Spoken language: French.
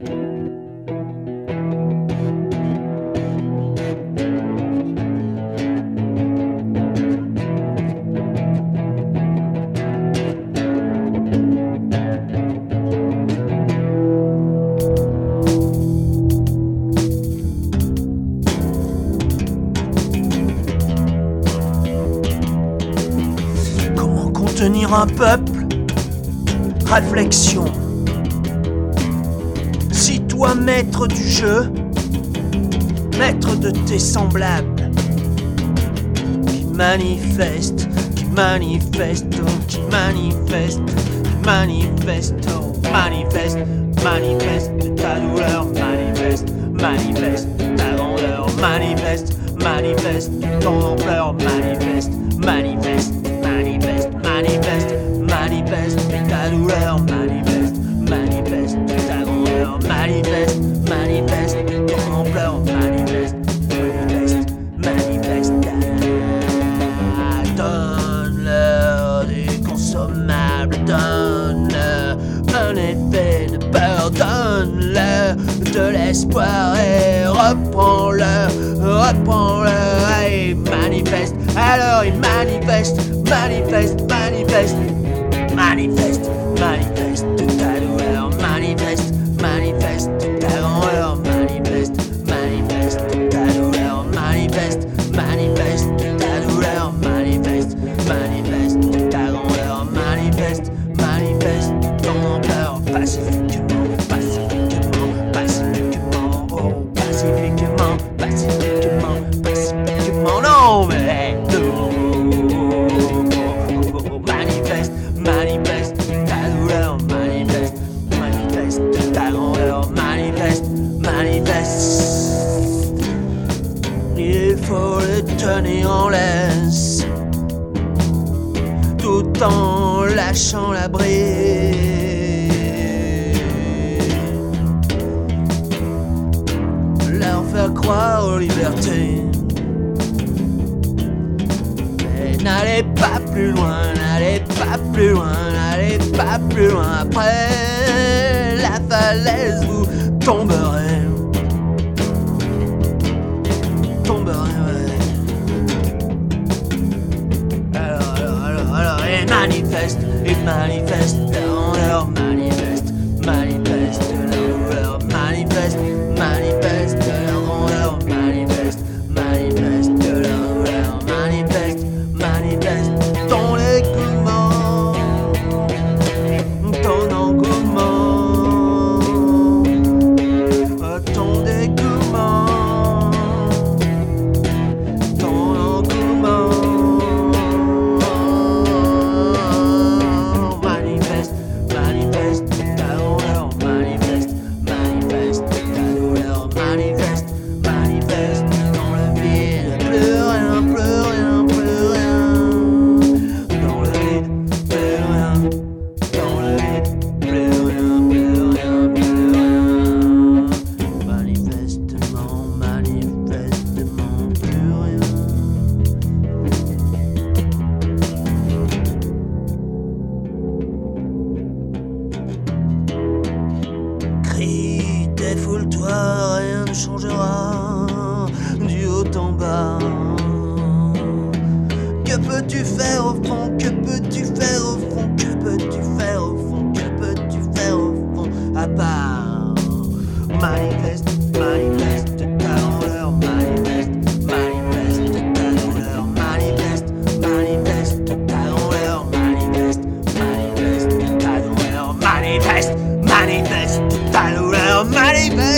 Tenir un peuple, réflexion. Si toi, maître du jeu, maître de tes semblables, qui manifeste, qui manifeste, qui manifeste, qui manifeste, manifeste, manifeste ta douleur, manifeste, manifeste ta grandeur, manifeste, manifeste ton ampleur, manifeste, manifeste. Manifeste, manifeste, manifeste ta douleur, manifeste, manifeste ta grandeur, manifeste, manifeste ton ampleur, manifeste, manifeste, manifeste. Donne-leur du consommable, donne-leur un effet de peur, donne-leur de l'espoir et reprends-leur, reprends-leur et manifeste. Alors il manifeste, manifeste, manifeste, manifeste, manifeste ta douleur, manifeste, manifeste ta grandeur, manifeste, manifeste ta douleur, manifeste, manifeste ta douleur, manifeste, manifeste ta grandeur, manifeste, manifeste ton ampleur, pacifiquement, pacifiquement, pacifiquement, oh, pacifiquement, pacifiquement, pacifiquement, non mais manifeste, manifeste ta douleur, manifeste, manifeste ta grandeur, manifeste, manifeste. Il faut le tenir en laisse, tout en lâchant la bride. Leur faire croire aux libertés. N'allez pas plus loin, n'allez pas plus loin, n'allez pas plus loin. Après la falaise, vous tomberez. Tomberez, ouais. Alors, et manifeste, en leur manifeste, manifeste leur douleur, manifeste, manifeste leur grandeur, manifeste, manifeste leur douleur, manifeste. Manifeste ton écoulement, ton engouement, ton dégoûtement, ton engouement. Manifeste, manifeste ta douleur, manifeste, manifeste ta douleur, manifeste, manifeste dans le vide, plus rien, plus rien, plus rien. Crie, défoule-toi, rien ne changera du haut en bas. Que peux-tu faire au fond? Que peux-tu faire au fond? Que peux-tu faire au fond? Que peux-tu faire au fond? À part manifeste, manifeste ta douleur, manifeste, manifeste ta douleur, manifeste, manifeste ta douleur, manifeste, manifeste ta douleur, manifeste, manifeste ta douleur, manifeste.